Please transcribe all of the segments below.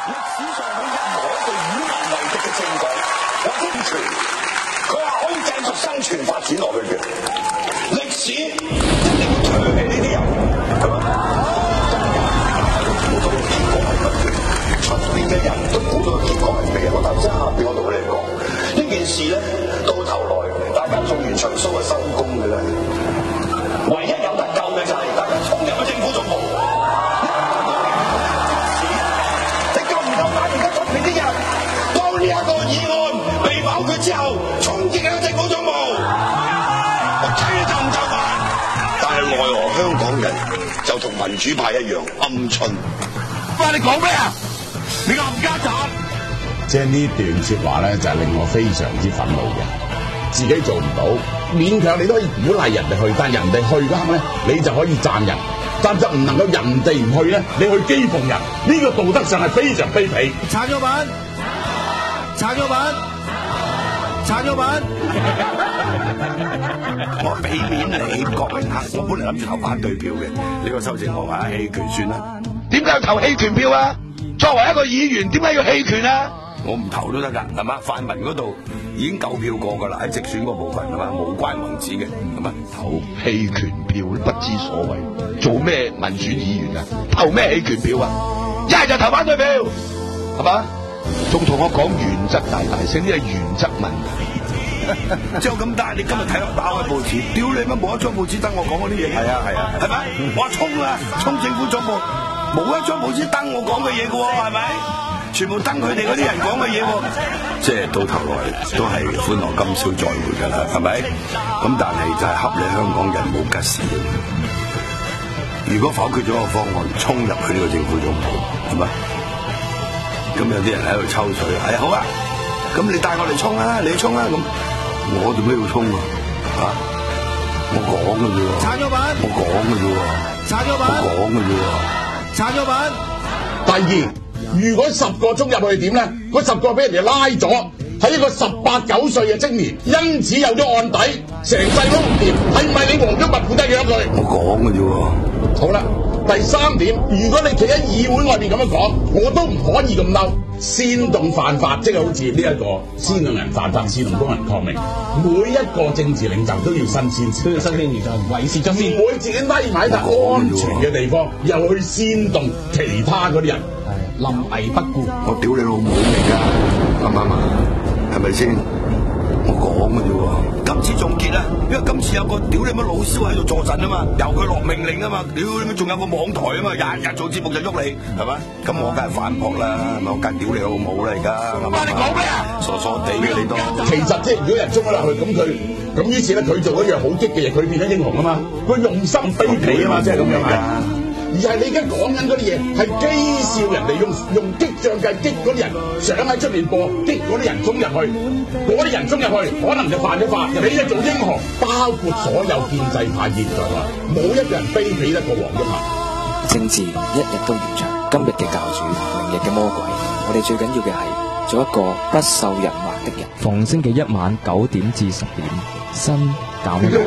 史上冇任何一個以民為敵嘅政黨或者政權，佢話可以繼續生存發展落去嘅。歷史一定會唾棄呢啲人，係嘛？估到個結果係乜嘢？出邊嘅人都估到個結果係咩？我頭先下邊我同你哋講呢件事咧，到頭來大家做完場 show 就收工嘅啦。唯一有得救嘅就係大家衝入去政府總部。你夠唔夠膽而家出邊啲人當呢一個議案被否決之後，衝擊喺政府總部？我睇你夠唔夠膽？但係奈何香港人就同民主派一樣鵪鶉。喂，你講咩啊？你個冚家鏟！ 即係呢段説話咧，就係令我非常之憤怒嘅。自己做唔到，勉強你都可以鼓勵人哋去，但人哋去嗰刻咧，你就可以讚人，但就唔能夠人哋唔去咧，你去譏諷人，呢個道德上係非常卑鄙。 撐咗板，撐咗板，撐咗板。 我俾面你郭榮鏗，我本嚟諗住投反對票嘅，呢個修正案話棄權算啦。點解要投棄權票啊？作為一個議員，點解要棄權啊？我唔投都得㗎，係嘛？泛民嗰度已經夠票過㗎啦，喺直選嗰部分係嘛，無關宏旨嘅，係嘛？投棄權票不知所謂，做咩民選議員啊？投咩棄權票啊？一係就投反對票，係嘛？仲同我講原則大聲，呢係原則問題。就咁大，你今日睇到打開報紙，屌你乜冇一張報紙登我講嗰啲嘢？係啊，係咪？我話衝啊，衝政府總部，冇一張報紙登我講嘅嘢嘅喎，係咪？全部登佢哋嗰啲人講嘅嘢喎，即係到頭來都係歡樂今宵再會㗎啦，係咪？咁但係就係恰你香港人冇吉事。如果否決咗個方案，衝入去呢個政府總部，係咪？咁有啲人喺度抽水，係好啊，咁你帶我嚟衝啦，你衝啦，咁我做咩要衝啊？嚇！我講嘅啫喎， 撐咗板， 我講嘅啫喎， 撐咗板， 我講嘅啫喎， 撐咗板。 第二，如果10個鐘入去點咧？嗰10個俾人哋拉咗，係一個18、9歲嘅青年，因此有咗案底，成世都唔掂，係唔係你黃毓民負責養佢？ 我講嘅啫喎。 好啦，第3點，如果你企喺議會外邊咁樣講，我都唔可以咁嬲。煽動犯法，即係好似呢一個煽動人犯法、煽動公民抗命，每一個政治領袖都要新鮮，都要新鮮而就維持咗先，唔會自己匿埋喺笪安全嘅地方，又去煽動其他嗰啲人，係臨危不顧。 我屌你老母嚟㗎，啱唔啱啊？係咪先？我講嘅啫喎。今次總結啦，因為今次有個屌你乜老蕭喺度坐陣啊嘛，由佢落命令啊嘛，屌你乜仲有個網台啊嘛，日日做節目就喐你，係嘛？咁我梗係反駁啦，係咪？我梗係屌你老母啦而家。你講咩啊？傻傻地嘅你都。 其實即係如果人中咗落去，咁於是咧佢做一樣好激嘅嘢，佢變咗英雄啊嘛，佢用心卑鄙啊嘛，即係咁樣係。而係你而家講緊嗰啲嘢係譏笑人哋，用激將計激嗰啲人，想喺出面播激嗰啲人衝入去，嗰啲人衝入去可能就犯咗法，你就做英雄，包括所有建制派現在內，冇一個人卑鄙得過黃毓民。 政治一日都延長，今日嘅教主，明日嘅魔鬼，我哋最緊要嘅係做一個不受人話的人。 逢星期一晚9點至10點，新搞咩？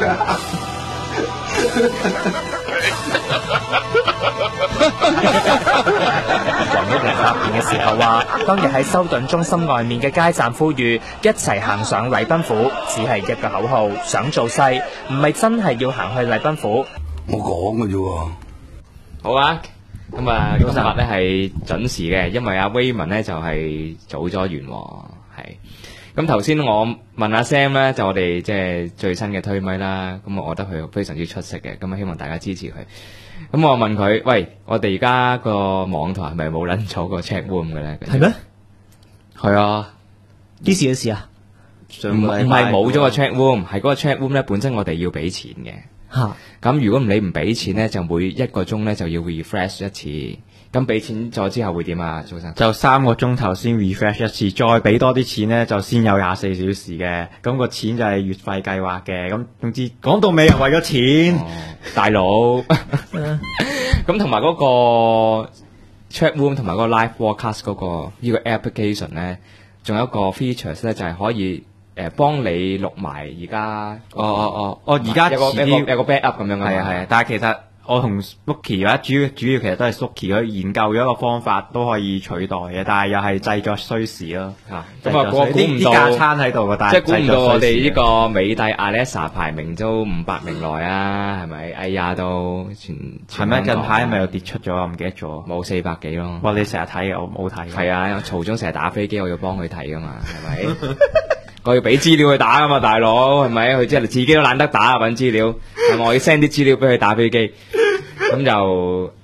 黃毓民發言嘅時候話，當日喺修頓中心外面嘅街站呼籲一齊行上禮賓府，只係一個口號，想做勢，唔係真係要行去禮賓府。 我講嘅啫喎。 好啊，咁啊，今日咧係準時嘅，因為阿 Raymond 咧就係早咗完，係。咁頭先我問阿 Sam 咧，就我哋即係最新嘅推咪啦，咁我覺得佢非常之出色嘅，咁啊希望大家支持佢。咁我問佢，喂，我哋而家個網台係咪冇撚咗個 chat room 嘅咧？ 係咩？ 係啊， 幾時嘅事啊？ 唔係冇咗個 chat room，係嗰個 chat room 咧本身我哋要俾錢嘅。 嚇！ 咁如果你唔俾錢咧，就每1個鐘咧就要 refresh 一次。咁俾錢咗之後會點啊？早晨就3個鐘頭先 refresh 一次，再俾多啲錢咧就先有24小時嘅。咁個錢就係月費計劃嘅。咁總之講到尾係為咗錢， 大佬。咁同埋嗰個 chat room 同埋嗰個 live broadcast 嗰個呢個 application 咧，仲有一個 features 咧就係可以幫你錄埋而家。 而家有個 backup 咁樣嘅。 係啊，但係其實我同 Suki 啦，主要其實都係 Suki 佢研究咗一個方法都可以取代嘅，但係又係製作需時咯。 咁啊，估唔到啲架撐喺度嘅，但係即係估唔到我哋呢個美帝 Alexa 排名都500名內啊，係咪？哎呀，都係咩？近排係咪又跌出咗？我唔記得咗。 冇400幾咯。 哇！你成日睇嘅，我冇睇。 係啊，曹總成日打飛機，我要幫佢睇噶嘛，係咪？我要俾資料佢打噶嘛，大佬係咪？佢即係自己都懶得打揾資料，係咪？我要 send 啲資料俾佢打飛機，咁就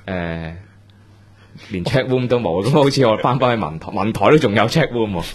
連 chat room 都冇，咁好似我翻去文台都仲有 chat room 喎。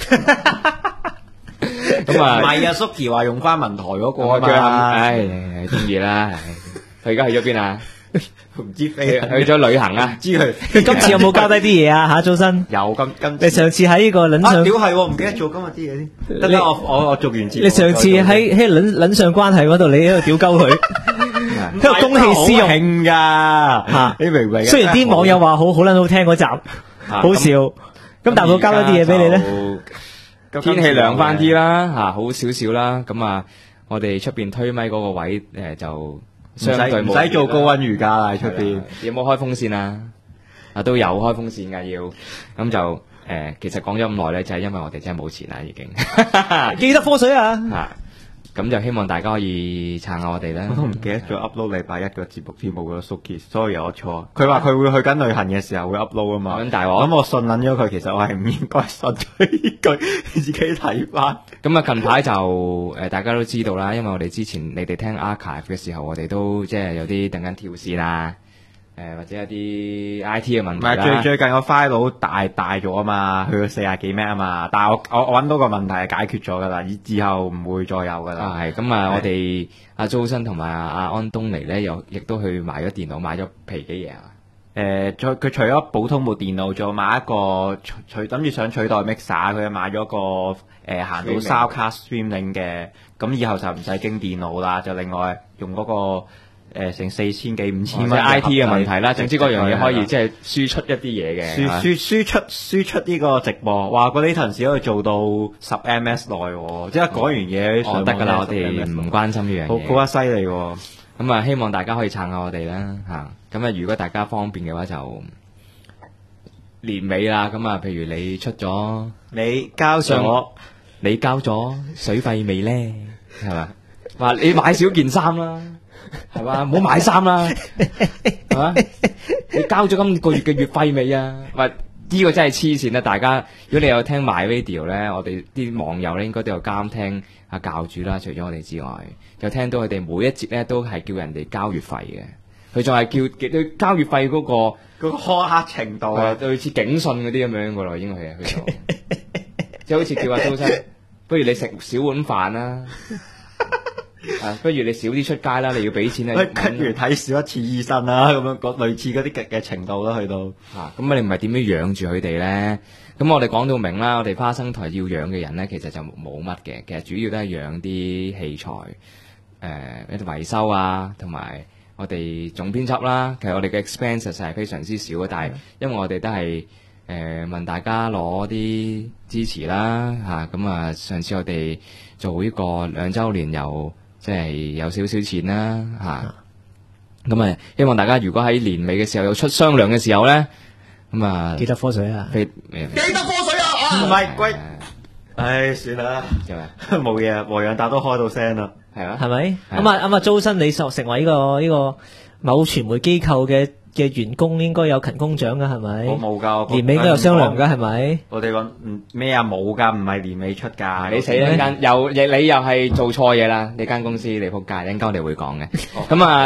咁啊， 唔係啊 ，Suki 話用翻文台嗰個啊嘛。 唉，中意啦。佢而家去咗邊啊？ 唔知飛去咗旅行啊？ 知佢今次有冇交低啲嘢啊？嚇，周生有今你上次喺呢個撚上屌係喎，唔記得做今日啲嘢先。得啦，我做完節目。 你上次喺撚上關係嗰度，你喺度屌鳩佢，喺度公器私用㗎嚇，你明唔明？ 雖然啲網友話好撚好聽嗰集，好笑，咁但係我交多啲嘢俾你咧。 天氣涼翻啲啦，嚇好少少啦。咁啊，我哋出邊推咪嗰個位就相對唔使做高溫瑜伽啦，喺出邊。 有冇開風扇啊？啊都有開風扇㗎要。咁就其實講咗咁耐咧，就係因為我哋真係冇錢啦，已經。 記得科水啊！ 咁就希望大家可以撐下我哋啦。 我都唔記得咗 upload 禮拜一個節目添，冇個 Suki，sorry 我錯。佢話佢會去緊旅行嘅時候會 upload 啊嘛。 咁大鑊。 咁我信撚咗佢，其實我係唔應該信佢呢句，你自己睇翻。 咁啊，近排就大家都知道啦，因為我哋之前你哋聽 archive 嘅時候，我哋都即係有啲等緊跳線啊。或者有啲 I T 嘅問題啦。唔係最近個 file 大咗啊嘛，去到40幾 M 啊嘛。但係我揾到個問題係解決咗噶啦，之後唔會再有噶啦。 係咁啊！我哋阿周生同埋阿安東尼咧，又亦都去買咗電腦，買咗皮幾嘢啊！ 佢除咗普通部電腦，仲買一個諗住想取代 Mixer，佢買咗個行到 Soundcard Streaming 嘅，咁以後就唔使經電腦啦，就另外用嗰個。成4000幾5000蚊 I T 嘅問題啦，總之嗰樣嘢可以即係輸出一啲嘢嘅， 輸出呢個直播，話個 latency 可以做到10 ms 內，即係講完嘢得㗎啦，我哋唔關心呢樣嘢， 好犀利喎。 咁啊，希望大家可以撐下我哋啦嚇。咁啊，如果大家方便嘅話，就年尾啦。咁啊，譬如你出咗， 你交咗水費未咧？係嘛？話你買少件衫啦。係嘛，唔好買衫啦，係嘛？你交咗今個月嘅月費未啊？喂，呢個真係黐線啦！大家，如果你有聽 My Radio 咧，我哋啲網友咧應該都有監聽阿教主啦。除咗我哋之外，有聽到佢哋每一節咧都係叫人哋交月費嘅。佢仲係叫交月費嗰個苛刻程度啊， 類似警訊嗰啲咁樣噶咯，應該係去到，即係好似叫阿周生，不如你食少碗飯啦。不如你少啲出街啦，你要俾錢啊！ 不如睇少一次醫生啦，咁樣類似嗰啲嘅程度啦，去到咁你唔係點樣養住佢哋咧？咁我哋講到明啦，我哋花生台要養嘅人咧，其實就冇乜嘅，其實主要都係養啲器材，一啲維修啊，同埋我哋總編輯啦。其實我哋嘅 expenses 係非常之少嘅，但係因為我哋都係問大家攞啲支持啦，咁啊上次我哋做呢個2週年又。即係有少少錢啦，咁啊希望大家如果喺年尾嘅時候有出雙糧嘅時候咧，咁啊記得科水啊， 記得科水啊， 唔係貴，唉算啦，冇嘢，和洋達都開到聲啦， 係嘛，係咪？咁啊，周生你成為呢個某傳媒機構嘅員工應該有勤工獎噶係咪？ 我冇噶， 年尾應該有雙糧噶係咪？ 我哋講咩啊冇噶，唔係年尾出噶。 你死啦！你又係做錯嘢啦！你間公司你仆街，一陣間我哋會講嘅。咁啊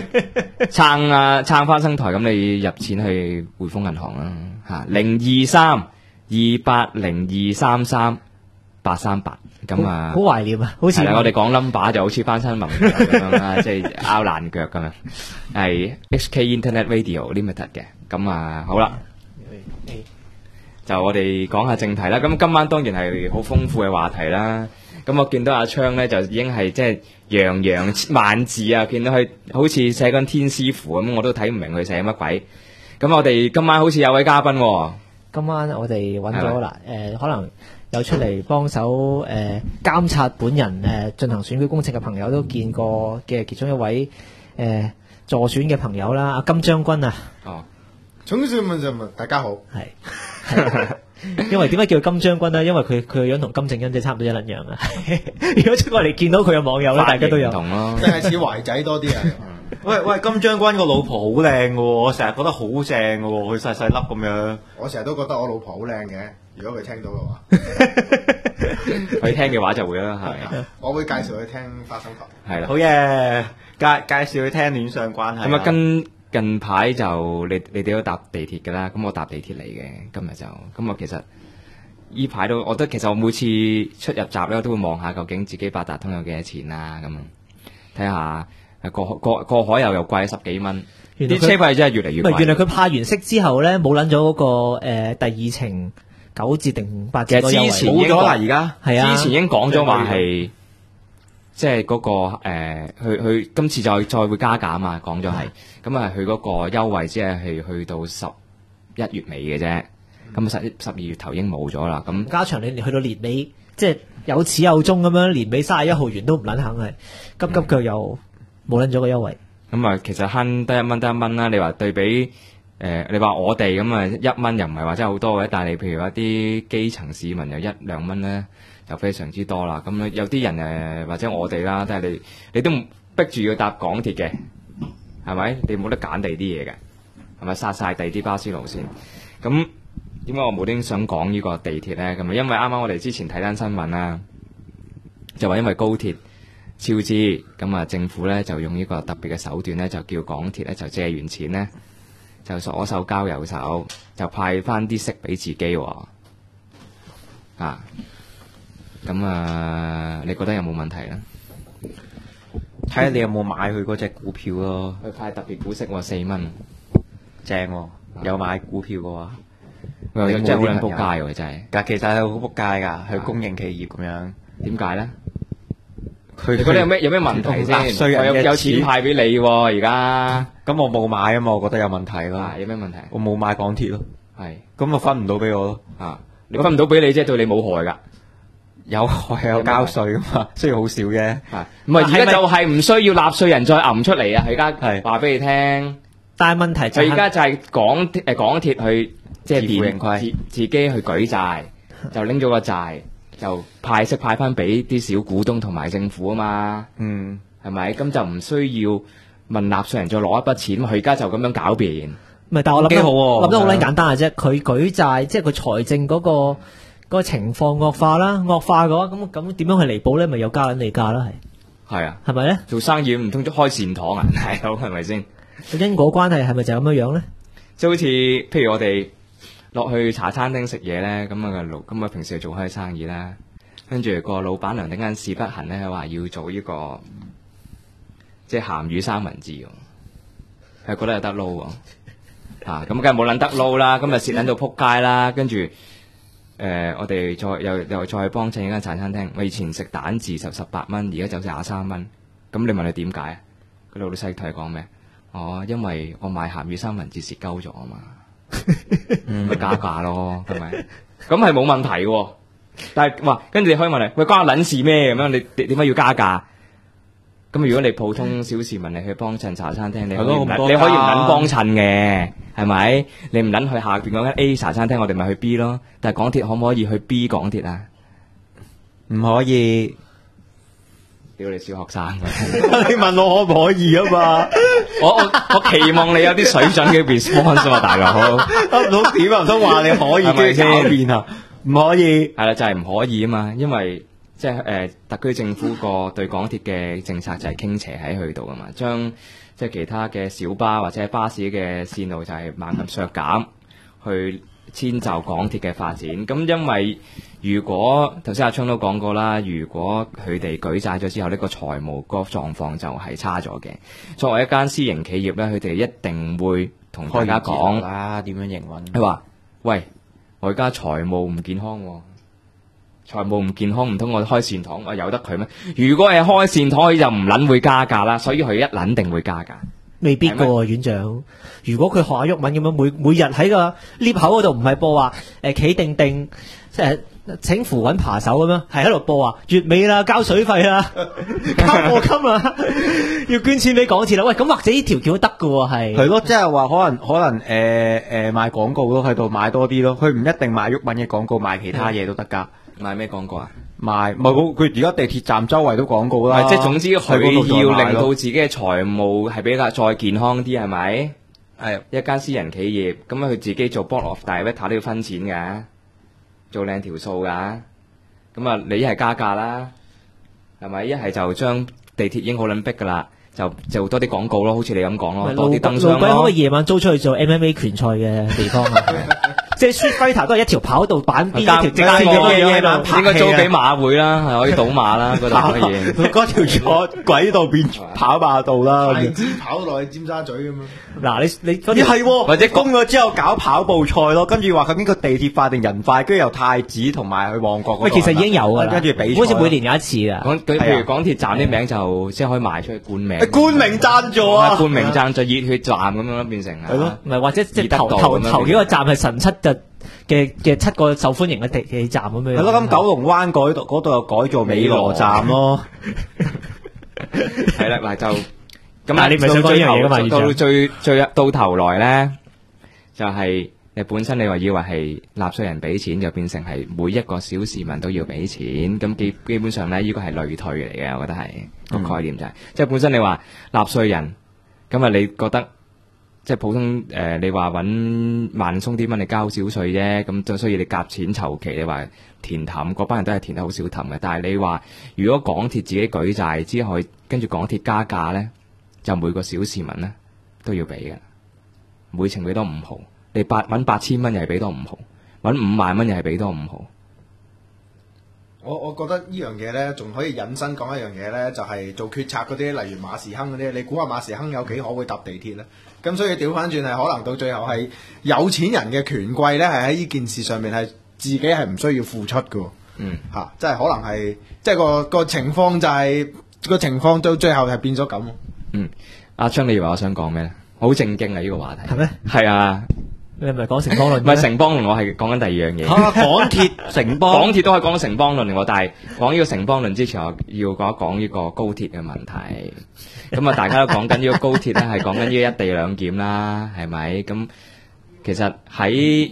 撐花生台，咁你入錢去匯豐銀行啦嚇，0232802338838。咁啊， 好懷念啊！好似我哋講 number 就好似翻新聞咁樣啦，即係拗爛腳咁樣。係 HK Internet Radio Limited 嘅。咁啊，好啦，就我哋講下正題啦。咁今晚當然係好豐富嘅話題啦。咁我見到阿昌咧就已經係即係洋洋萬字啊，見到佢好似寫緊天師符咁，我都睇唔明佢寫乜鬼。咁我哋今晚好似有位嘉賓喎。 今晚我哋揾咗啦，可能有出嚟幫手監察本人進行選舉工程嘅朋友都見過嘅其中一位助選嘅朋友啦，阿金將軍啊， 重視問就問，大家好， 係。因為點解叫佢金將軍咧？因為佢個樣同金正恩即係差唔多一撚樣啊！如果出過嚟見到佢嘅網友咧，大家都有唔同咯， 即係似懷仔多啲啊！ 喂，金將軍個老婆好靚嘅喎，我成日覺得好正嘅喎，佢細細粒咁樣。 我成日都覺得我老婆好靚嘅，如果佢聽到嘅話， 佢聽嘅話就會啦，係。 我會介紹佢聽花生台。 係啦， 好嘢，介紹佢聽戀上關係。 咁啊，近排就你哋都搭地鐵㗎啦，咁我搭地鐵嚟嘅，今日就咁啊。其實依排都，我覺得其實我每次出入閘咧，我都會望下究竟自己八達通有幾多錢啦，咁睇下過海又貴10幾蚊，啲車費真係越嚟越貴。 原來佢派完息之後咧，冇撚咗嗰個第二程9折定8折嗰個優惠。 之前冇咗啦，而家係啊， 之前已經講咗話係。即係嗰個佢今次再會加價嘛，講咗係，咁啊佢嗰個優惠只係去到11月尾嘅啫，咁12月頭已經冇咗啦。咁加長你去到年尾，即係有始有終咁樣，年尾31號完都唔撚肯係，急腳又冇撚咗個優惠。 咁啊，其實慳得一蚊啦。你話對比你話我哋咁啊1蚊又唔係話真係好多嘅，但係你譬如話啲基層市民有1-2蚊咧。就非常之多啦，咁有啲人或者我哋啦，都係你都逼住要搭港鐵嘅，係咪？你冇得揀第啲嘢嘅，係咪殺晒第啲巴士路線？咁點解我無端想講呢個地鐵咧？咁啊，因為啱啱我哋之前睇單新聞啦，就話因為高鐵超支，咁啊政府咧就用呢個特別嘅手段咧，就叫港鐵咧就借完錢咧，就左手交右手，就派翻啲息俾自己喎，啊！咁啊，你覺得有冇問題咧？ 睇下你有冇買佢嗰隻股票咯。 佢派特別股息喎，4蚊， 正喎。有買股票嘅話， 真係好撚仆街喎，真係。 但其實係好仆街㗎，佢公營企業咁樣。點解咧？ 你覺得有咩問題先？有錢派俾你喎，而家。 咁我冇買啊嘛，我覺得有問題咯。 有咩問題？ 我冇買港鐵咯。 係。 咁啊分唔到俾我咯。 你分唔到俾你，即係對你冇害㗎。 有害有交稅噶嘛，雖然好少嘅。 唔係而家就係唔需要納稅人再揞出嚟啊！而家話俾你聽， 但係問題就係而家就係港鐵去即係自己去舉債，就拎咗個債就派息派翻俾啲小股東同埋政府啊嘛。係咪？咁就唔需要問納稅人再攞一筆錢，佢而家就咁樣狡辯。 唔係，但係我諗得好撚簡單嘅啫。佢舉債，即係佢財政嗰個情況惡化啦，惡化嘅話，咁點樣去彌補咧？咪有加緊地價啦， 係啊， 係咪咧？ 做生意唔通開善堂啊？係好係咪先？ 因果關係係咪就咁樣咧？ 即係好似譬如我哋落去茶餐廳食嘢咧，咁啊平時做開生意啦，跟住個老闆娘突然間事不行咧，話要做呢個即係鹹魚三文治喎，係覺得有得撈喎，咁梗係冇撚得撈啦，咁啊蝕撚到撲街啦，跟住。我哋又再幫襯一間茶餐廳。我以前食蛋治就18蚊，而家就23蚊。咁你問佢點解啊？佢老細同佢講咩？因為我賣鹹魚三文治蝕鳩咗啊嘛，咪加價咯，係咪？咁係冇問題喎。但係跟住你可以問你，喂，關我撚事咩？咁樣你點解要加價？咁如果你普通小市民，你去幫襯茶餐廳，你可以唔撚幫襯嘅，係咪？你唔撚去下邊嗰間 A 茶餐廳，我哋咪去 B 咯。但係港鐵可唔可以去 B 港鐵啊？ 唔可以。 屌你小學生， 你問我可唔可以啊嘛？ 我期望你有啲水準嘅 response 啊，大佬。 得唔到點啊？都話你可以，跟住狡辯啊？唔可以。 係啦，就係唔可以啊嘛，因為。即係特區政府個對港鐵嘅政策就係傾斜喺佢度啊嘛，將即係其他嘅小巴或者巴士嘅線路就係猛咁削減，去遷就港鐵嘅發展。咁因為如果頭先阿聰都講過啦，如果佢哋舉債咗之後，呢個財務個狀況就係差咗嘅。作為一間私營企業咧，佢哋一定會同大家講啦，點樣營運？ 佢話：喂，我而家財務唔健康喎。財務唔健康，唔通我開善堂我由得佢咩？如果係開善堂，佢就唔撚會加價啦，所以佢一撚定會加價。 未必㗎喎，院長。如果佢學阿毓民咁樣，每日喺個 lift 口嗰度唔係播話企定定，即係請扶穩扒手咁樣，係喺度播啊，月尾啦，交水費啦，交課金啊，要捐錢俾港鐵啦。喂，咁或者呢條橋都得噶喎，係咯，即係話可能賣廣告咯，喺度賣多啲咯，佢唔一定賣鬱文嘅廣告，賣其他嘢都得㗎。 賣咩廣告啊？ 賣唔係佢而家地鐵站周圍都廣告啦。 即係總之佢要令到自己嘅財務係比較再健康啲，係咪？係一間私人企業，咁佢自己做 board of director都要分錢㗎，做靚條數㗎。咁啊，你一係加價啦，係咪？一係就將地鐵已經好撚逼㗎啦，就做多啲廣告咯，好似你咁講咯，多啲燈箱咯。 路軌可唔可以夜晚租出去做 MMA 拳賽嘅地方啊？即係 Street Fighter 都係一條跑道板邊一條直線嘅嘢啦， 應該租俾馬會啦，係可以賭馬啦，嗰度嘅嘢。 嗰條坐軌道變跑馬道啦， 太子跑落去尖沙咀咁樣。 嗱，你嗰啲係或者攻咗之後搞跑步賽咯，跟住話究竟個地鐵快定人快，跟住由太子同埋去旺角嗰度。 喂，其實已經有㗎啦， 跟住比賽， 好似每年有一次㗎。 譬如港鐵站啲名就即係可以賣出去冠名。 冠名贊助啊！ 冠名贊助熱血站咁樣咯，變成係咯，唔係或者即係頭幾個站係神七嘅7個受歡迎嘅地鐵站咁樣。 係咯，咁九龍灣嗰度又改做美羅站咯。 係啦，嗱就咁啊！你唔係想講呢樣嘢㗎嘛？ 到頭來咧，就係你本身你話以為係納稅人俾錢，就變成係每一個小市民都要俾錢。咁基本上咧，呢個係累退嚟嘅，我覺得係個概念就係，即係本身你話納稅人，咁啊你覺得？即係普通你話揾萬鬆啲蚊，你交少稅啫，咁就所以你夾錢籌期，你話填氹嗰班人都係填得好少氹嘅。但係你話如果港鐵自己舉債之後，跟住港鐵加價咧，就每個小市民咧都要俾嘅，每程俾多5毫。你揾8000蚊又係俾多5毫，揾5萬蚊又係俾多5毫。 我覺得呢樣嘢咧，仲可以引申講一樣嘢咧，就係做決策嗰啲，例如馬時亨嗰啲，你估下馬時亨有幾可會搭地鐵咧？咁所以調翻轉係可能到最後係有錢人嘅權貴咧，係喺呢件事上面係自己係唔需要付出嘅。即係可能係即係個情況就係個情況到最後係變咗咁。 阿昌，你以為我想講咩咧？好正經啊！呢個話題係咩？係啊。 你係咪講城邦論？ 唔係城邦論，我係講緊第二樣嘢。 港鐵城邦， 港鐵都可以講到城邦論喎，但係講呢個城邦論之前，我要講一講呢個高鐵嘅問題。咁啊，大家都講緊呢個高鐵咧，係講緊呢個一地兩檢啦，係咪？咁其實喺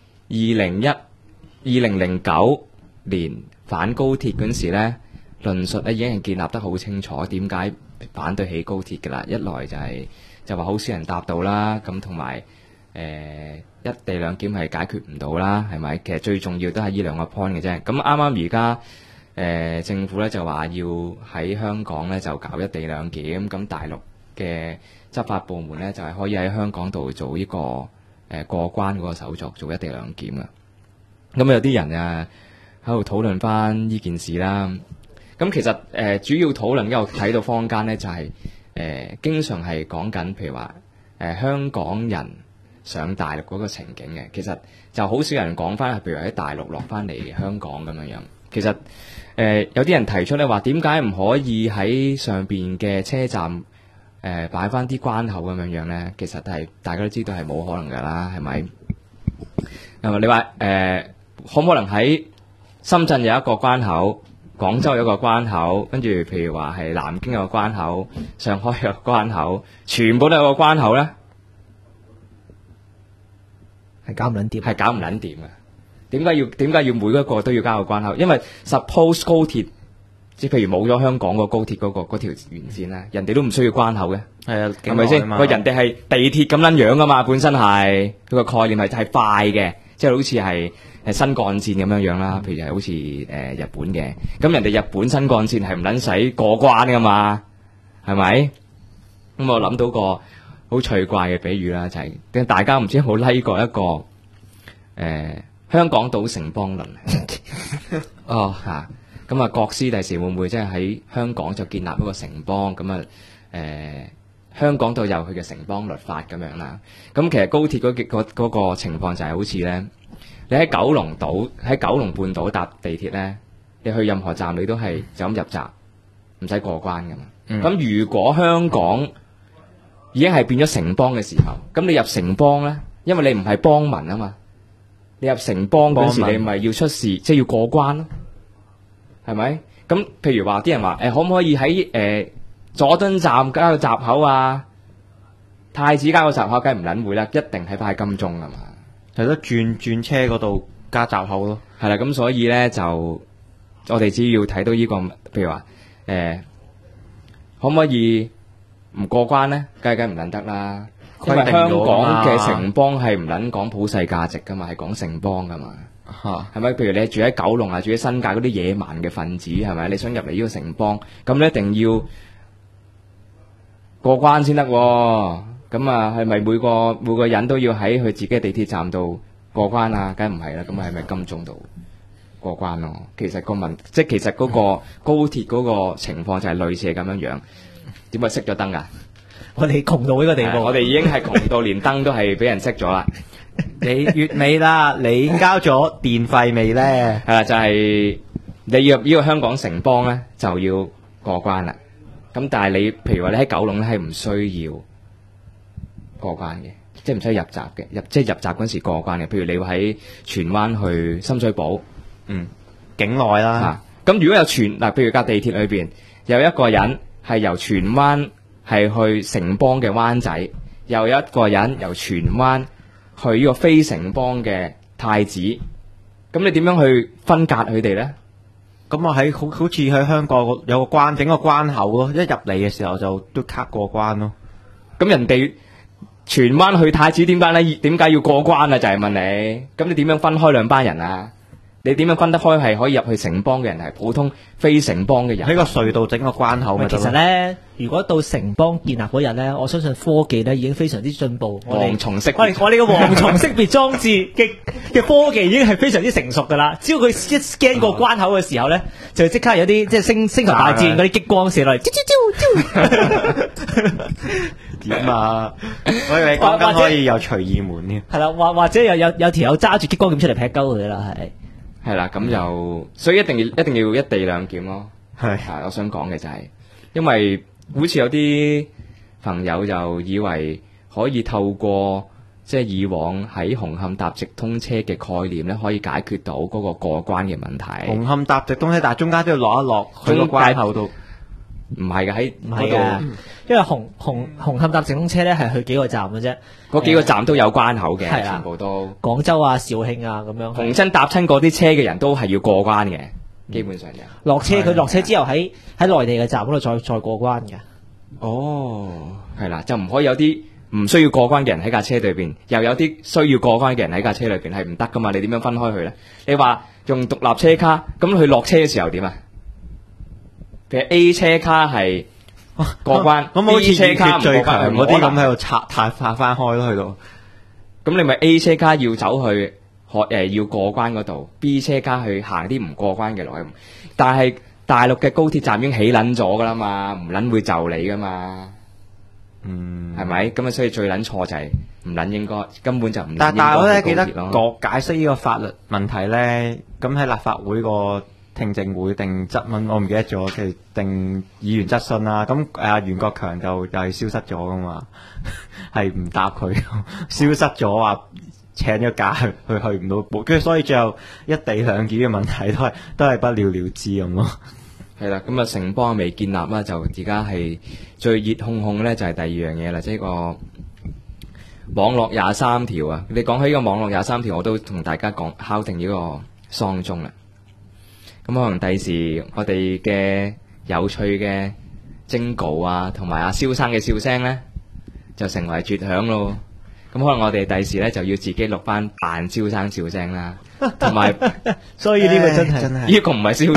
2009年反高鐵嗰陣時咧，論述咧已經係建立得好清楚，點解反對起高鐵㗎啦？一來就話好少人搭到啦，咁同埋。一地兩檢係解決唔到啦，係咪？其實最重要都係呢兩個 point 嘅啫。咁啱啱而家政府咧就話要喺香港咧就搞一地兩檢，咁大陸嘅執法部門咧就係可以喺香港度做呢個過關嗰個手續，做一地兩檢啊。咁有啲人啊喺度討論翻呢件事啦。咁其實主要討論，因為我睇到坊間咧就係經常係講緊，譬如話香港人上大陸嗰個情景嘅，其實就好少人講翻，譬如喺大陸落翻嚟香港咁樣樣。其實有啲人提出咧話，點解唔可以喺上邊嘅車站擺翻啲關口咁樣樣咧？其實係大家都知道係冇可能㗎啦，係咪？你話可唔可能喺深圳有一個關口，廣州有一個關口，跟住譬如話係南京有個關口，上海有個關口，全部都有個關口咧？ 係搞唔撚掂， 係搞唔撚掂嘅。點解要每一個都要加個關口？因為 suppose 高鐵，即係譬如冇咗香港個高鐵嗰條沿線咧，人哋都唔需要關口嘅。係啊，係咪先？個人哋係地鐵咁撚樣噶嘛，本身係佢個概念係快嘅，即係好似係新幹線咁樣樣啦。譬如係好似日本嘅，咁人哋日本新幹線係唔撚使過關噶嘛，係咪？咁我諗到個好趣怪嘅比喻啦，就係大家唔知有冇拉過一個香港島城邦論哦嚇，咁啊國師第時會唔會即係喺香港就建立一個城邦咁啊？香港度有佢嘅城邦律法咁樣啦。咁其實高鐵嗰個情況就係好似咧，你喺九龍半島搭地鐵咧，你去任何站你都係就咁入閘，唔使過關噶嘛。咁如果香港已經係變咗城邦嘅時候，咁你入城邦咧，因為你唔係邦民啊嘛， 你入城邦嗰時，你咪要出示，即係要過關咯，係咪？咁譬如話啲人話可唔可以喺佐敦站加個閘口啊？太子加個閘口梗係唔撚會啦，一定係擺喺金鐘㗎嘛。 係咯，轉車嗰度加閘口咯。 係啦，咁所以咧就我哋只要睇到呢個，譬如話可唔可以唔過關咧？梗係唔撚得啦。因為香港嘅城邦係唔撚講普世價值噶嘛，係講城邦噶嘛。係咪？譬如你住喺九龍啊，住喺新界嗰啲野蠻嘅分子，係咪？你想入嚟呢個城邦，咁你一定要過關先得喎。咁啊，係咪每個人都要喺佢自己嘅地鐵站度過關啊？梗係唔係啦。咁係咪金鐘度過關咯？其實其實嗰個高鐵嗰個情況就係類似係咁樣樣。點解熄咗燈㗎？ 我哋窮到呢個地步， 我哋已經係窮到連燈都係俾人熄咗啦。 你月尾啦，你交咗電費未咧？ 係啦，就係你要入呢個香港城邦咧，就要過關啦。咁但係你譬如話你喺九龍咧，係唔需要過關嘅，即係唔需要入閘嘅，即係入閘嗰時過關嘅。譬如你會喺荃灣去深水埗， 境內啦。 咁如果有譬如架地鐵裏邊有一個人係由荃灣係去城邦嘅灣仔，又有一個人由荃灣去呢個非城邦嘅太子，咁你點樣去分隔佢哋咧？ 咁我喺好似喺香港有個整個關口咯，一入嚟嘅時候就都卡過關咯。 咁人哋荃灣去太子點解咧？點解要過關啊？就係問你，咁你點樣分開兩班人啊？你點樣分得開係可以入去城邦嘅人，係普通非城邦嘅人？ 喺個隧道整個關口咪得咯。 其實咧，如果到城邦建立嗰日咧，我相信科技咧已經非常之進步。 蝗蟲識別， 我哋嘅蝗蟲識別裝置嘅科技已經係非常之成熟噶啦。只要佢一 scan 過關口嘅時候咧，就即刻有啲即係星球大戰嗰啲激光射落嚟， 點啊？我以為講緊可以有隨意門添。 係啦，或者有條友揸住激光劍出嚟劈鳩佢啦， 係啦，咁就所以一定要一地兩檢咯。 係， 我想講嘅就係，因為好似有啲朋友就以為可以透過即係以往喺紅磡搭直通車嘅概念咧，可以解決到嗰個過關嘅問題。 紅磡搭直通車，但係中間都要落一落去個關口度。 唔係嘅，喺嗰度， 因為紅磡搭直通車咧係去幾個站嘅啫， 嗰幾個站都有關口嘅，全部都廣州啊、肇慶啊咁樣。 逢親搭親嗰啲車嘅人都係要過關嘅，基本上嘅。 佢落車之後喺內地嘅站嗰度再過關嘅。 哦，係啦，就唔可以有啲唔需要過關嘅人喺架車裏邊，又有啲需要過關嘅人喺架車裏邊，係唔得噶嘛？你點樣分開佢咧？你話用獨立車卡，咁佢落車嘅時候點啊？譬如 A 車卡係過關， 咁好似 B 車卡唔過最關， 強嗰啲咁喺度拆翻開咯，去到。 咁你咪 A 車卡要走去要過關嗰度 ，B 車卡去行啲唔過關嘅路。但係大陸嘅高鐵站已經起撚咗噶啦嘛，唔撚會就你噶嘛。係咪？咁啊，所以最撚錯就係唔撚應該，根本就唔。 但係我咧記得解釋呢個法律問題咧，咁喺立法會個聽證會定質問，我唔記得咗，其實定議員質詢啦。咁袁國強就係消失咗噶嘛，係唔答佢，消失咗話請咗假去唔到，跟住所以最後一地兩檢嘅問題都係不了了之咁咯。 係啦，咁啊城邦未建立啦，就而家係最熱烘烘咧，就係第二樣嘢啦，即係個網絡23條啊！你講起呢個網絡23條，我都同大家敲定呢個喪鐘啦。咁可能第時我哋嘅有趣嘅徵稿啊，同埋阿蕭生嘅笑聲咧，就成為絕響咯。咁可能我哋第時咧就要自己錄翻扮蕭生笑聲啦，同埋所以呢個真係呢個唔係蕭生，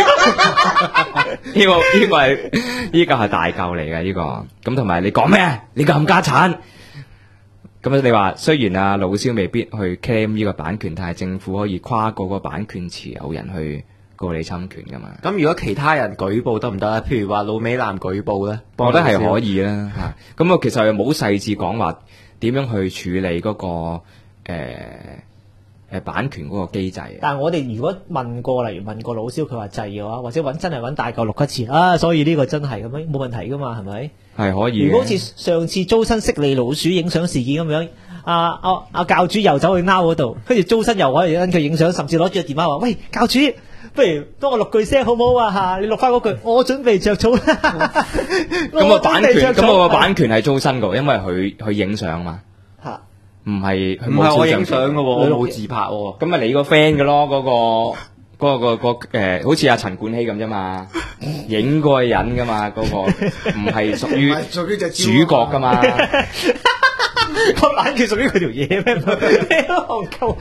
呢個係大嚿嚟嘅呢個。咁同埋你講咩？你個冚家鏟！咁你話雖然啊老蕭未必去 claim 呢個版權，但係政府可以跨過個版權持有人去告你侵權噶嘛？ 咁如果其他人舉報得唔得啊？譬如話老美男舉報咧， 我覺得係可以啦嚇。咁其實又冇細緻講話點樣去處理嗰個版權嗰個機制。 但係我哋如果問過，例如問過老蕭，佢話制嘅話，或者真係揾大嚿錄一次啊，所以呢個真係咁樣冇問題噶嘛，係咪？ 係可以嘅。 如果好似上次租新悉尼老鼠影相事件咁樣，阿教主又走去拗嗰度，跟住租新又可以跟佢影相，甚至攞住個電話話：喂，教主，不如幫我錄句聲好唔好啊？嚇，你錄翻嗰句，我準備着草啦。 咁個版權，咁我個版權係租新嘅，因為佢影相嘛。 嚇， 唔係我影相嘅喎，我冇自拍喎。 咁咪你個 friend 嘅咯，嗰個好似阿陳冠希咁啫嘛，影嗰個人噶嘛，嗰個唔係屬於主角噶嘛。 個版權屬於佢條嘢咩？戇鳩。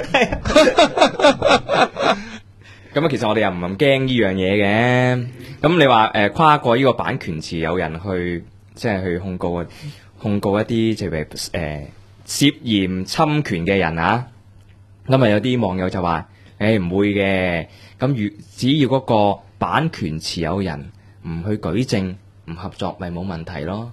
咁啊，其實我哋又唔咁驚呢樣嘢嘅。咁你話跨過呢個版權持有人去，即係去控告一啲即係涉嫌侵權嘅人啊。咁啊有啲網友就話：唔會嘅。咁只要嗰個版權持有人唔去舉證、唔合作，咪冇問題咯。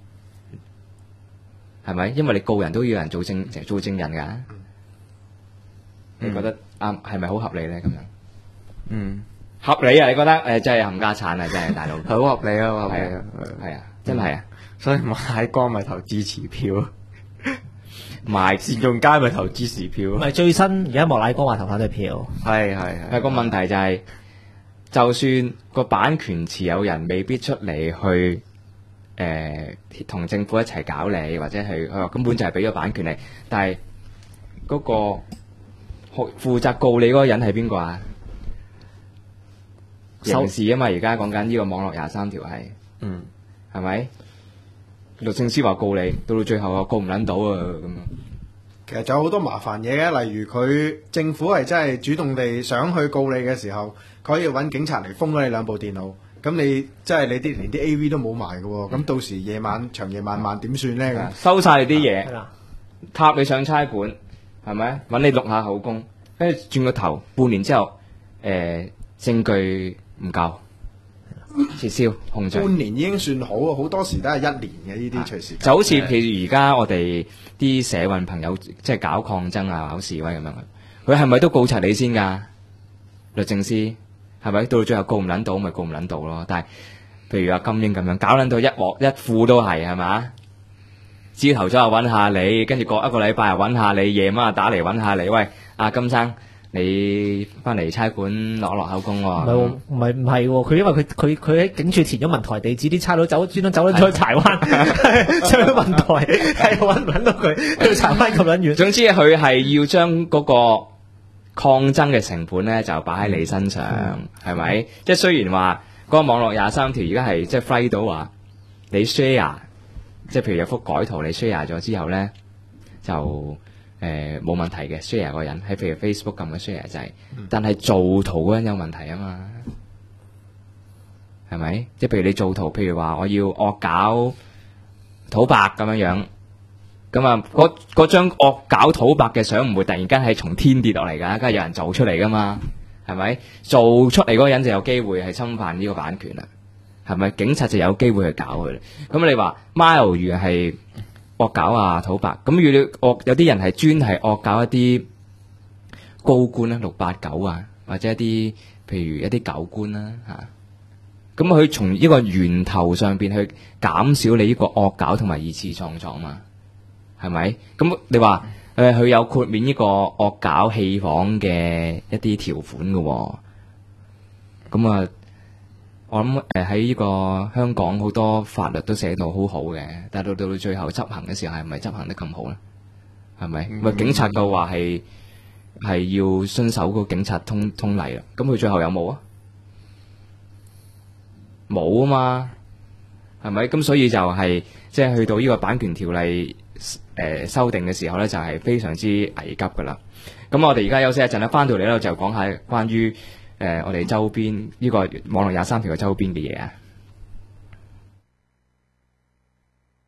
係咪？因為你告人都要人做證人㗎。你覺得啱係咪好合理咧？咁樣，合理啊！你覺得真係冚家產啊！真係大佬， 係好合理啊！合理啊， 係啊，真係啊！ 所以莫乃光咪投支持票，善用街咪投支持票。 唔係最新而家莫乃光話投反對票。 係。 個問題就係，就算個版權持有人未必出嚟去同政府一齊搞你，或者係佢話根本就係俾咗版權你，但係嗰個負責告你嗰個人係邊個啊？刑事啊嘛，而家講緊呢個網絡23條係，係咪？律政司話告你，到最後告唔撚到啊咁樣。 其實仲有好多麻煩嘢嘅，例如佢政府係真係主動地想去告你嘅時候，佢可以揾警察嚟封咗你兩部電腦。咁你即係你連啲 A.V. 都冇埋嘅喎，咁到時長夜漫漫點算咧？ 收晒你啲嘢，塔你上差館，係咪？揾你錄下口供，跟住轉個頭，半年之後，證據唔夠，撤銷控罪。 半年已經算好啊，好多時都係1年嘅呢啲隨時。 就好似譬如而家我哋啲社運朋友即係搞抗爭啊、搞示威咁樣，佢係咪都告齊你先㗎？律政司係咪到最後告唔撚到咪告唔撚到咯？但係譬如阿金英咁樣搞撚到一鑊一副都係嘛？朝頭早又揾下你，跟住過一個禮拜又揾下你，夜晚又打嚟揾下你，喂，阿金生。你翻嚟差館落口供喎？ 唔係喎，佢因為佢喺警署填咗文台地址，啲差佬專登走咗去柴灣，上去文台係揾唔到佢，去柴灣咁撚遠。 總之佢係要將嗰個抗爭嘅成本咧，就擺喺你身上，係咪？即係雖然話嗰個網絡23條而家係即係 fly 到話你 share， 即係譬如有幅改圖你 share 咗之後咧，就冇問題嘅 share 個人喺譬如 Facebook 撳嘅 share 就係，但係做圖嗰人有問題啊嘛，係咪？即係譬如你做圖，譬如話我要惡搞土白咁樣，咁啊嗰張惡搞土白嘅相唔會突然間係從天跌落嚟㗎，梗係有人做出嚟㗎嘛，係咪？做出嚟嗰個人就有機會係侵犯呢個版權啦，係咪？警察就有機會去搞佢啦。咁你話 Mile 如係惡搞啊土白，咁如果有啲人係專係惡搞一啲高官啦，689啊，或者一啲譬如一啲狗官啦嚇，咁佢從呢個源頭上邊去減少你呢個惡搞同埋二次創作嘛，係咪？咁你話佢有豁免呢個惡搞戲仿嘅一啲條款嘅喎，咁啊。我諗喺呢個香港好多法律都寫到好好嘅，但係到最後執行嘅時候係咪執行得咁好咧？係咪？咪警察嘅話係要遵守個警察通例啦，咁佢最後有冇啊？冇啊嘛，係咪？咁所以就係即係去到呢個版權條例修訂嘅時候咧，就係非常之危急噶啦。咁我哋而家休息一陣啦，翻到嚟咧就講下關於我哋周邊呢個網絡23條嘅周邊嘅嘢啊。